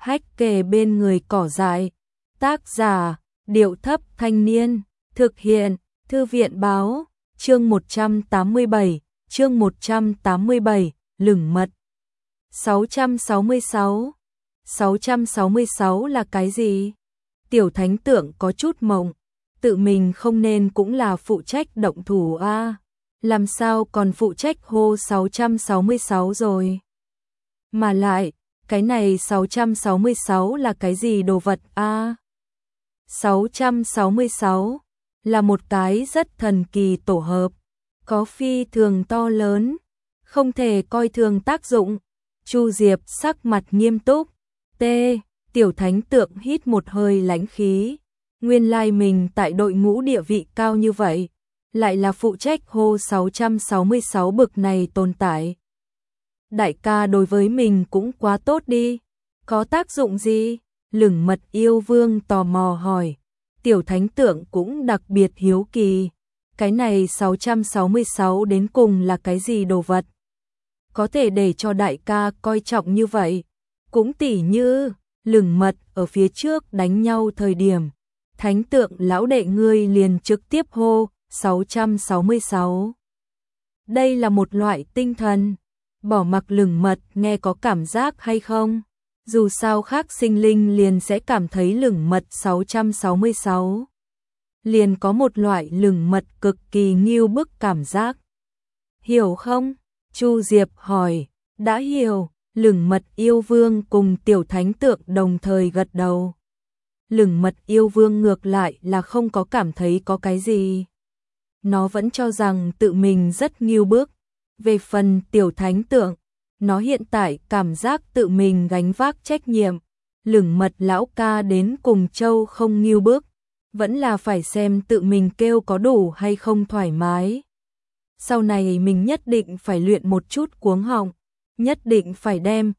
hách kề bên người cỏ dại. Tác giả, Điệu Thấp Thanh Niên. Thực hiện, Thư viện Báo. Chương 187, chương 187, lửng mật. 666. 666 là cái gì? Tiểu Thánh Tượng có chút mộng, tự mình không nên cũng là phụ trách động thủ a, làm sao còn phụ trách hô 666 rồi? Mà lại, cái này 666 là cái gì đồ vật a? 666 là một cái rất thần kỳ tổ hợp, có phi thường to lớn, không thể coi thường tác dụng. Chu Diệp sắc mặt nghiêm túc. Tiểu Thánh Tượng hít một hơi lãnh khí. Nguyên lai mình tại đội ngũ địa vị cao như vậy, lại là phụ trách hô 666 bực này tồn tại. Đại ca đối với mình cũng quá tốt đi. Có tác dụng gì? Lửng Mật Yêu Vương tò mò hỏi. Tiểu Thánh Tượng cũng đặc biệt hiếu kỳ. Cái này 666 đến cùng là cái gì đồ vật? Có thể để cho đại ca coi trọng như vậy. Cũng tỉ như, Lửng Mật ở phía trước đánh nhau thời điểm, Thánh Tượng lão đệ ngươi liền trực tiếp hô 666. Đây là một loại tinh thần. Bỏ mặc Lửng Mật nghe có cảm giác hay không, dù sao khác sinh linh liền sẽ cảm thấy Lửng Mật 666. Liền có một loại Lửng Mật cực kỳ nghiêu bức cảm giác. Hiểu không? Chu Diệp hỏi. Đã hiểu. Lửng Mật Yêu Vương cùng Tiểu Thánh Tượng đồng thời gật đầu. Lửng Mật Yêu Vương ngược lại là không có cảm thấy có cái gì. Nó vẫn cho rằng tự mình rất nghiêu bức. Về phần Tiểu Thánh Tượng, nó hiện tại cảm giác tự mình gánh vác trách nhiệm. Lửng Mật lão ca đến cùng châu không nghiêu bức, vẫn là phải xem tự mình kêu có đủ hay không thoải mái. Sau này mình nhất định phải luyện một chút cuống họng, nhất định phải đem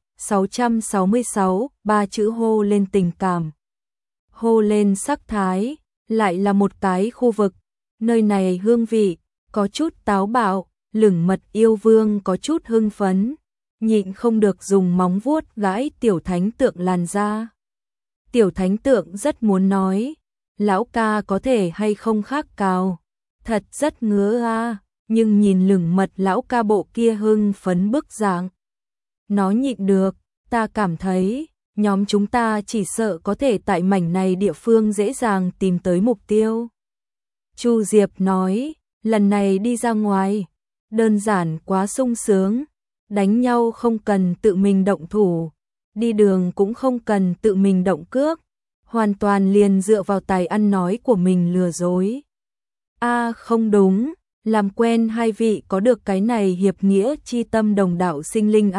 666 ba chữ hô lên tình cảm, hô lên sắc thái. Lại là một cái khu vực, nơi này hương vị có chút táo bạo. Lửng Mật Yêu Vương có chút hưng phấn, nhịn không được dùng móng vuốt gãi Tiểu Thánh Tượng làn da. Tiểu Thánh Tượng rất muốn nói, lão ca có thể hay không khác cào, thật rất ngứa a, nhưng nhìn Lửng Mật lão ca bộ kia hưng phấn bức dạng, nó nhịn được. Ta cảm thấy, nhóm chúng ta chỉ sợ có thể tại mảnh này địa phương dễ dàng tìm tới mục tiêu. Chu Diệp nói, lần này đi ra ngoài, đơn giản quá sung sướng, đánh nhau không cần tự mình động thủ, đi đường cũng không cần tự mình động cước, hoàn toàn liền dựa vào tài ăn nói của mình lừa dối. Không đúng, làm quen hai vị có được cái này hiệp nghĩa chi tâm đồng đạo sinh linh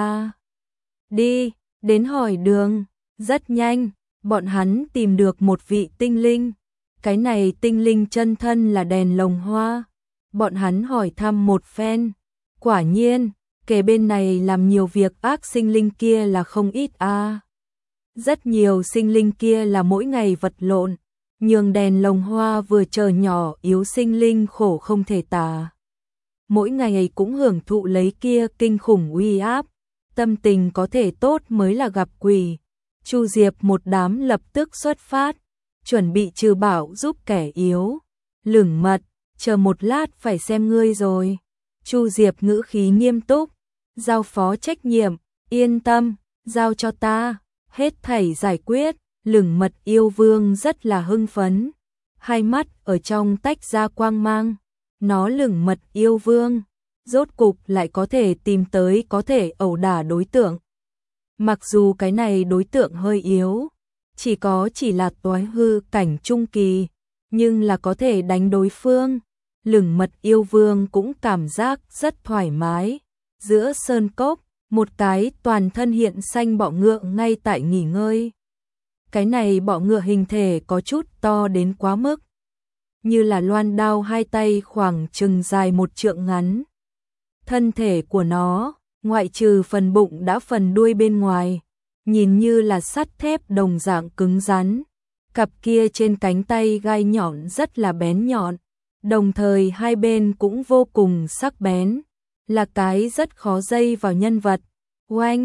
Đi, đến hỏi đường. Rất nhanh, bọn hắn tìm được một vị tinh linh. Cái này tinh linh chân thân là Đèn Lồng Hoa. Bọn hắn hỏi thăm một phen. Quả nhiên, kể bên này làm nhiều việc ác sinh linh kia là không ít Rất nhiều sinh linh kia là mỗi ngày vật lộn, nhường Đèn Lồng Hoa vừa chờ nhỏ yếu sinh linh khổ không thể tả. Mỗi ngày cũng hưởng thụ lấy kia kinh khủng uy áp, tâm tình có thể tốt mới là gặp quỷ. Chu Diệp một đám lập tức xuất phát, chuẩn bị trừ bảo giúp kẻ yếu. Lửng Mật, chờ một lát phải xem ngươi rồi. Chu Diệp ngữ khí nghiêm túc, giao phó trách nhiệm, yên tâm, giao cho ta, hết thảy giải quyết. Lửng Mật Yêu Vương rất là hưng phấn, hai mắt ở trong tách ra quang mang. Nó Lửng Mật Yêu Vương, rốt cục lại có thể tìm tới có thể ẩu đả đối tượng. Mặc dù cái này đối tượng hơi yếu, chỉ là toái hư cảnh trung kỳ, nhưng là có thể đánh đối phương. Lửng Mật Yêu Vương cũng cảm giác rất thoải mái. Giữa sơn cốc, một cái toàn thân hiện xanh bọ ngựa ngay tại nghỉ ngơi. Cái này bọ ngựa hình thể có chút to đến quá mức, như là loan đao hai tay khoảng chừng dài một trượng ngắn. Thân thể của nó, ngoại trừ phần bụng đã phần đuôi bên ngoài, nhìn như là sắt thép đồng dạng cứng rắn. Cặp kia trên cánh tay gai nhọn rất là bén nhọn, đồng thời hai bên cũng vô cùng sắc bén, là cái rất khó dây vào nhân vật. Oanh,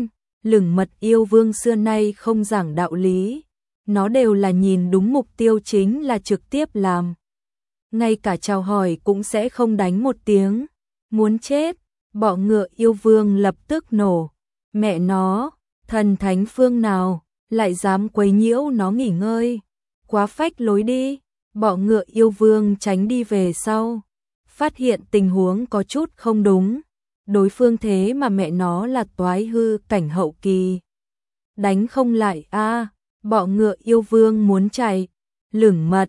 Lửng Mật Yêu Vương xưa nay không giảng đạo lý, nó đều là nhìn đúng mục tiêu chính là trực tiếp làm. Ngay cả chào hỏi cũng sẽ không đánh một tiếng, muốn chết, bọ ngựa yêu vương lập tức nổ. Mẹ nó, thần thánh phương nào, lại dám quấy nhiễu nó nghỉ ngơi, quá phách lối đi, bọ ngựa yêu vương tránh đi về sau. Phát hiện tình huống có chút không đúng, đối phương thế mà mẹ nó là toái hư cảnh hậu kỳ. Đánh không lại a, bọ ngựa yêu vương muốn chạy. Lửng Mật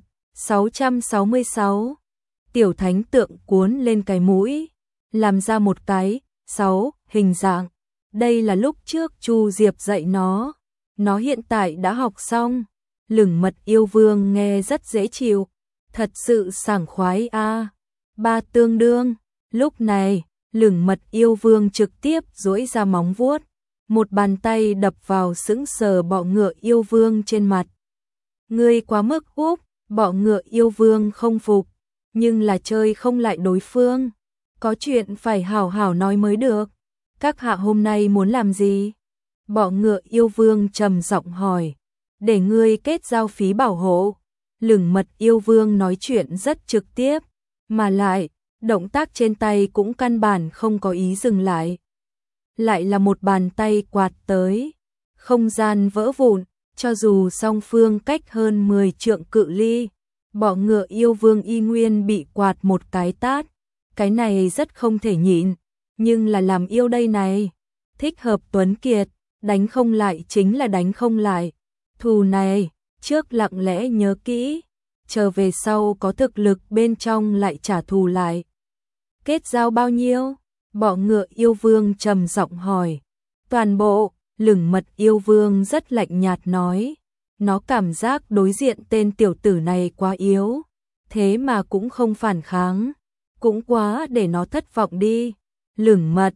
666. Tiểu thánh tượng cuốn lên cái mũi, làm ra một cái 6 hình dạng. Đây là lúc trước Chu Diệp dạy nó hiện tại đã học xong. Lửng Mật yêu vương nghe rất dễ chịu, thật sự sảng khoái a. Ba tương đương, lúc này, Lửng Mật yêu vương trực tiếp duỗi ra móng vuốt, một bàn tay đập vào sững sờ bọ ngựa yêu vương trên mặt. Ngươi quá mức úp, bọ ngựa yêu vương không phục, nhưng là chơi không lại đối phương, có chuyện phải hảo hảo nói mới được. Các hạ hôm nay muốn làm gì? Bọ ngựa yêu vương trầm giọng hỏi. Để ngươi kết giao phí bảo hộ. Lửng Mật yêu vương nói chuyện rất trực tiếp, mà lại, động tác trên tay cũng căn bản không có ý dừng lại. Lại là một bàn tay quạt tới, không gian vỡ vụn, cho dù song phương cách hơn 10 trượng cự ly, bọ ngựa yêu vương y nguyên bị quạt một cái tát. Cái này rất không thể nhịn, nhưng là làm yêu đây này, thích hợp tuấn kiệt, đánh không lại chính là đánh không lại. Thù này, trước lặng lẽ nhớ kỹ, chờ về sau có thực lực bên trong lại trả thù lại. Kết giao bao nhiêu? Bọ ngựa yêu vương trầm giọng hỏi. Toàn bộ. Lửng Mật yêu vương rất lạnh nhạt nói. Nó cảm giác đối diện tên tiểu tử này quá yếu, thế mà cũng không phản kháng, cũng quá để nó thất vọng đi. Lửng Mật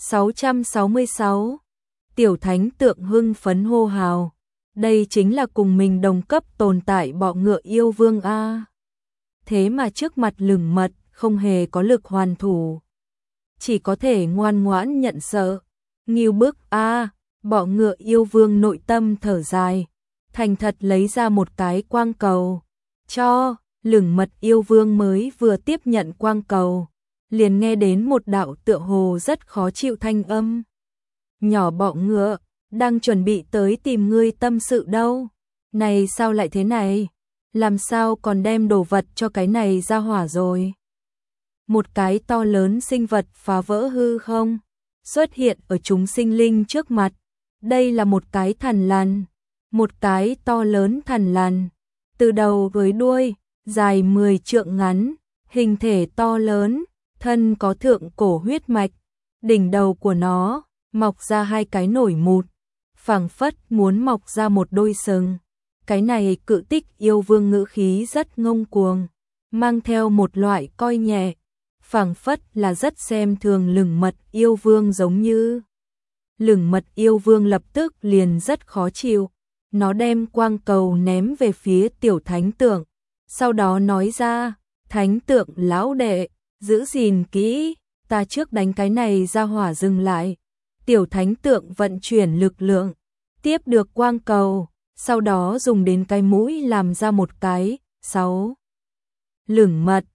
666. Tiểu thánh tượng hưng phấn hô hào. Đây chính là cùng mình đồng cấp tồn tại bọ ngựa yêu vương a. Thế mà trước mặt Lửng Mật không hề có lực hoàn thủ, chỉ có thể ngoan ngoãn nhận sợ. Ngưu bức a, bọ ngựa yêu vương nội tâm thở dài, thành thật lấy ra một cái quang cầu cho. Lửng Mật yêu vương mới vừa tiếp nhận quang cầu, liền nghe đến một đạo tựa hồ rất khó chịu thanh âm. Nhỏ bọ ngựa, đang chuẩn bị tới tìm ngươi tâm sự đâu. Này sao lại thế này? Làm sao còn đem đồ vật cho cái này ra hỏa rồi? Một cái to lớn sinh vật phá vỡ hư không, xuất hiện ở chúng sinh linh trước mặt. Đây là một cái thằn lằn, một cái to lớn thằn lằn, từ đầu với đuôi, dài 10 trượng ngắn, hình thể to lớn, thân có thượng cổ huyết mạch, đỉnh đầu của nó mọc ra hai cái nổi mụt, phảng phất muốn mọc ra một đôi sừng. Cái này Cự Tích yêu vương ngữ khí rất ngông cuồng, mang theo một loại coi nhẹ, phảng phất là rất xem thường Lửng Mật yêu vương giống như. Lửng Mật yêu vương lập tức liền rất khó chịu, nó đem quang cầu ném về phía tiểu thánh tượng, sau đó nói ra, thánh tượng lão đệ, giữ gìn kỹ, ta trước đánh cái này ra hỏa dừng lại. Tiểu thánh tượng vận chuyển lực lượng, tiếp được quang cầu, sau đó dùng đến cái mũi làm ra một cái 6. Lửng Mật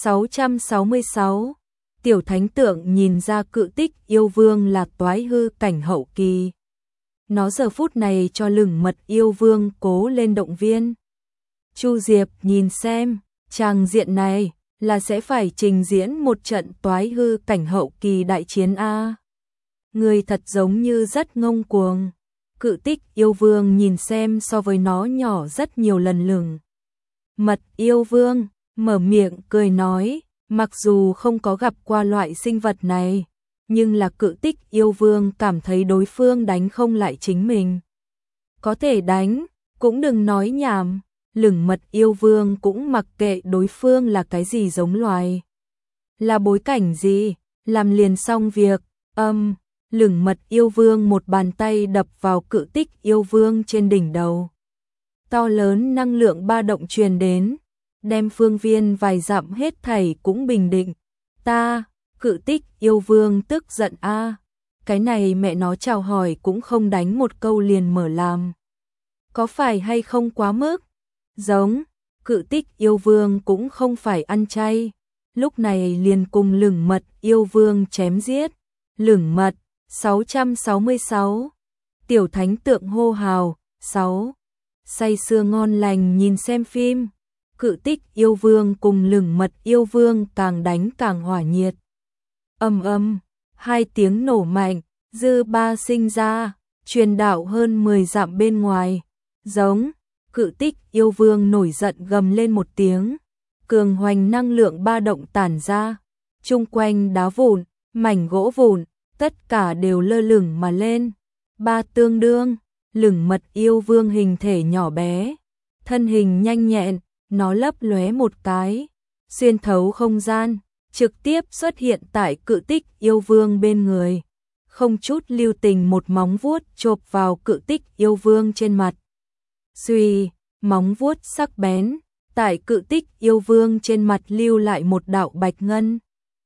666. Tiểu thánh tượng nhìn ra Cự Tích yêu vương là toái hư cảnh hậu kỳ. Nó giờ phút này cho Lửng Mật yêu vương cố lên động viên. Chu Diệp nhìn xem, tràng diện này là sẽ phải trình diễn một trận toái hư cảnh hậu kỳ đại chiến a. Người thật giống như rất ngông cuồng. Cự Tích yêu vương nhìn xem so với nó nhỏ rất nhiều lần. Lửng Mật yêu vương mở miệng cười nói, mặc dù không có gặp qua loại sinh vật này, nhưng là Cự Tích yêu vương cảm thấy đối phương đánh không lại chính mình. Có thể đánh, cũng đừng nói nhảm. Lửng Mật yêu vương cũng mặc kệ đối phương là cái gì giống loài, là bối cảnh gì, làm liền xong việc. Lửng Mật yêu vương một bàn tay đập vào Cự Tích yêu vương trên đỉnh đầu. To lớn năng lượng ba động truyền đến, đem phương viên vài dặm hết thảy cũng bình định. Cự Tích yêu vương tức giận a. cái này mẹ nó chào hỏi cũng không đánh một câu liền mở làm. Có phải hay không quá mức? Giống, Cự Tích yêu vương cũng không phải ăn chay, lúc này liền cùng Lửng Mật yêu vương chém giết. Lửng Mật 666 Tiểu thánh tượng hô hào 6. Say sưa ngon lành nhìn xem phim. Cự Tích yêu vương cùng Lửng Mật yêu vương càng đánh càng hỏa nhiệt. Ầm ầm, hai tiếng nổ mạnh, dư ba sinh ra, truyền đạo hơn 10 dặm bên ngoài. Giống, Cự Tích yêu vương nổi giận gầm lên một tiếng, cường hoành năng lượng ba động tản ra, chung quanh đá vụn, mảnh gỗ vụn, tất cả đều lơ lửng mà lên. Ba tương đương, Lửng Mật yêu vương hình thể nhỏ bé, thân hình nhanh nhẹn, nó lấp lóe một cái, xuyên thấu không gian, trực tiếp xuất hiện tại Cự Tích yêu vương bên người, không chút lưu tình một móng vuốt chộp vào Cự Tích yêu vương trên mặt. Xuy, móng vuốt sắc bén, tại Cự Tích yêu vương trên mặt lưu lại một đạo bạch ngân.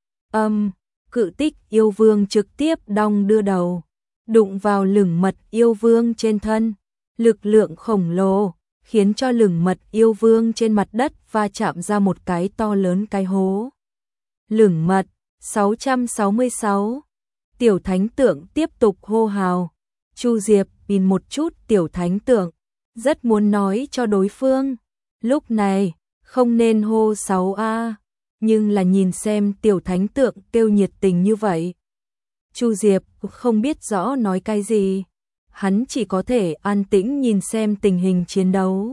Cự Tích yêu vương trực tiếp đong đưa đầu, đụng vào Lửng Mật yêu vương trên thân, lực lượng khổng lồ khiến cho Lửng Mật yêu vương trên mặt đất va chạm ra một cái to lớn cái hố. Lửng Mật 666 Tiểu thánh tượng tiếp tục hô hào. Chu Diệp nhìn một chút tiểu thánh tượng, rất muốn nói cho đối phương, lúc này không nên hô 6A, nhưng là nhìn xem tiểu thánh tượng kêu nhiệt tình như vậy. Chu Diệp không biết rõ nói cái gì, hắn chỉ có thể an tĩnh nhìn xem tình hình chiến đấu.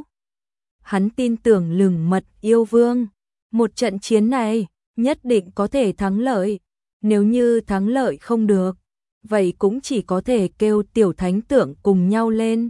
Hắn tin tưởng Lửng Mật yêu vương, một trận chiến này nhất định có thể thắng lợi, nếu như thắng lợi không được, vậy cũng chỉ có thể kêu tiểu thánh tượng cùng nhau lên.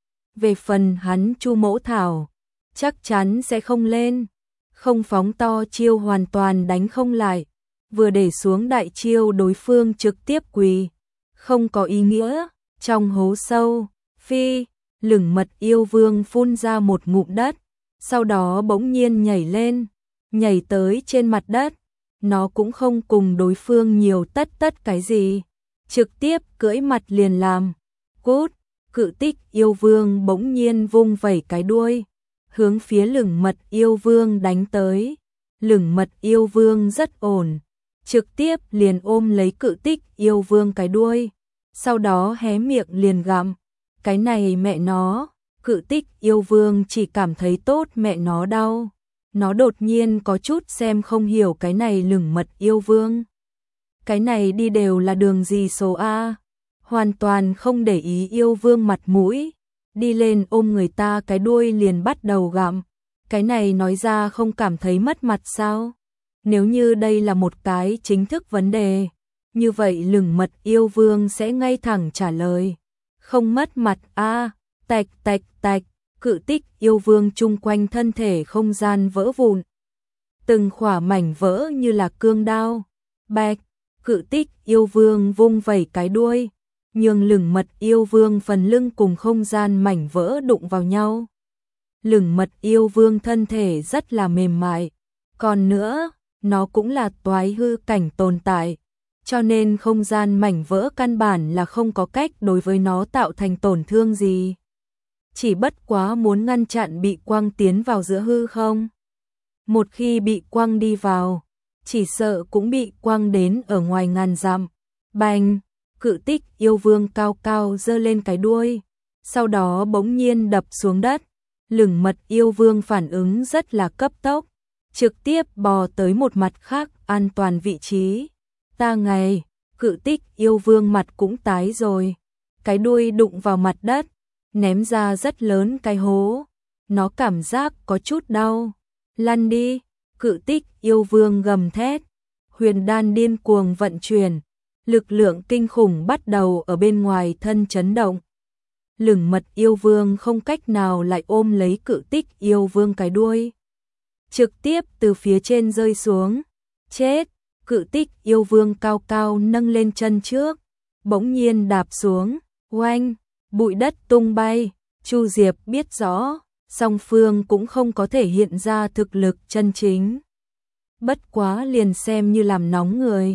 Về phần hắn Chu Mỗ Thảo, chắc chắn sẽ không lên, không phóng to chiêu hoàn toàn đánh không lại, vừa để xuống đại chiêu đối phương trực tiếp quỳ, không có ý nghĩa. Trong hố sâu, phi, Lửng Mật yêu vương phun ra một ngụm đất, sau đó bỗng nhiên nhảy lên, nhảy tới trên mặt đất, nó cũng không cùng đối phương nhiều tất cái gì, trực tiếp cưỡi mặt liền làm. Cút, Cự Tích yêu vương bỗng nhiên vung vẩy cái đuôi, hướng phía Lửng Mật yêu vương đánh tới. Lửng Mật yêu vương rất ổn, trực tiếp liền ôm lấy Cự Tích yêu vương cái đuôi, sau đó hé miệng liền gặm. Cái này mẹ nó, Cự Tích yêu vương chỉ cảm thấy tốt mẹ nó đau. Nó đột nhiên có chút xem không hiểu cái này Lửng Mật yêu vương. Cái này đi đều là đường gì số A, hoàn toàn không để ý yêu vương mặt mũi, đi lên ôm người ta cái đuôi liền bắt đầu gặm. Cái này nói ra không cảm thấy mất mặt sao? Nếu như đây là một cái chính thức vấn đề, như vậy Lửng Mật yêu vương sẽ ngay thẳng trả lời. Không mất mặt a, tạch tạch tạch, Cự Tích yêu vương chung quanh thân thể không gian vỡ vụn. Từng khỏa mảnh vỡ như là cương đao. Bạch, Cự Tích yêu vương vung vẩy cái đuôi, nhường Lửng Mật yêu vương phần lưng cùng không gian mảnh vỡ đụng vào nhau. Lửng Mật yêu vương thân thể rất là mềm mại, còn nữa, nó cũng là toái hư cảnh tồn tại, cho nên không gian mảnh vỡ căn bản là không có cách đối với nó tạo thành tổn thương gì. Chỉ bất quá muốn ngăn chặn bị quăng tiến vào giữa hư không. Một khi bị quăng đi vào, chỉ sợ cũng bị quăng đến ở ngoài ngàn dặm. Bành, Cự Tích yêu vương cao cao giơ lên cái đuôi, sau đó bỗng nhiên đập xuống đất. Lửng Mật yêu vương phản ứng rất là cấp tốc, trực tiếp bò tới một mặt khác an toàn vị trí. Ta ngày, Cự Tích yêu vương mặt cũng tái rồi, cái đuôi đụng vào mặt đất, ném ra rất lớn cái hố, nó cảm giác có chút đau. Lăn đi, Cự Tích yêu vương gầm thét, huyền đan điên cuồng vận chuyển, lực lượng kinh khủng bắt đầu ở bên ngoài thân chấn động. Lửng Mật yêu vương không cách nào lại ôm lấy Cự Tích yêu vương cái đuôi, trực tiếp từ phía trên rơi xuống. Chết, Cự Tích yêu vương cao cao nâng lên chân trước, bỗng nhiên đạp xuống, oanh, bụi đất tung bay. Chu Diệp biết rõ, song phương cũng không có thể hiện ra thực lực chân chính. Bất quá liền xem như làm nóng người.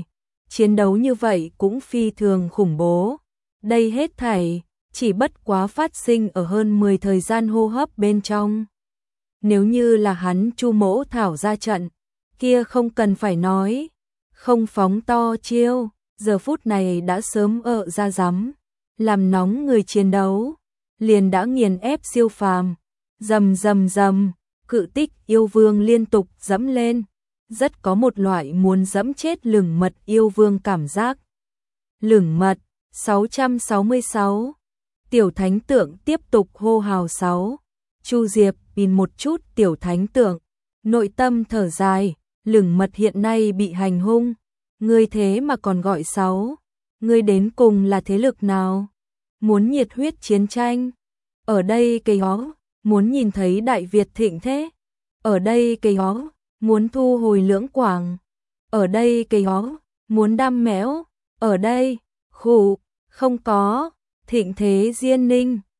chiến đấu như vậy cũng phi thường khủng bố. Đây hết thảy chỉ bất quá phát sinh ở hơn 10 thời gian hô hấp bên trong. Nếu như là hắn Chu Mỗ Thảo ra trận, kia không cần phải nói, không phóng to chiêu, giờ phút này đã sớm ra rắm, làm nóng người chiến đấu, liền đã nghiền ép siêu phàm. Rầm rầm rầm, cự tích yêu vương liên tục dẫm lên, rất có một loại muốn dẫm chết lửng mật yêu vương cảm giác. Lửng mật 666. Tiểu thánh tượng tiếp tục hô hào 6. Chu Diệp nhìn một chút tiểu thánh tượng, nội tâm thở dài, lửng mật hiện nay bị hành hung, ngươi thế mà còn gọi 6, ngươi đến cùng là thế lực nào? Muốn nhiệt huyết chiến tranh? Ở đây cây hó, muốn nhìn thấy Đại Việt thịnh thế? Ở đây cây hó, muốn thu hồi Lưỡng Quảng? Ở đây cây hó, muốn đam mẽo? Ở đây, khụ, không có, thịnh thế Diên Ninh,